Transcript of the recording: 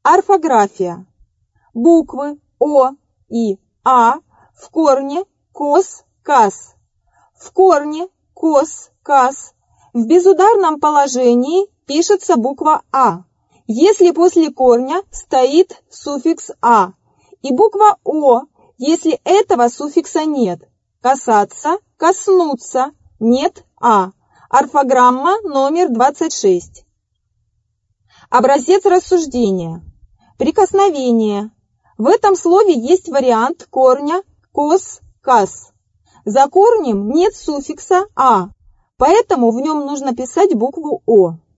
Орфография. Буквы О и А в корне кос-кас. В корне кос-кас. В безударном положении пишется буква А, если после корня стоит суффикс А, и буква О, если этого суффикса нет. Касаться, коснуться, нет А. Орфограмма номер 26. Образец рассуждения. Прикосновение. В этом слове есть вариант корня кос-кас. За корнем нет суффикса А, поэтому в нем нужно писать букву О.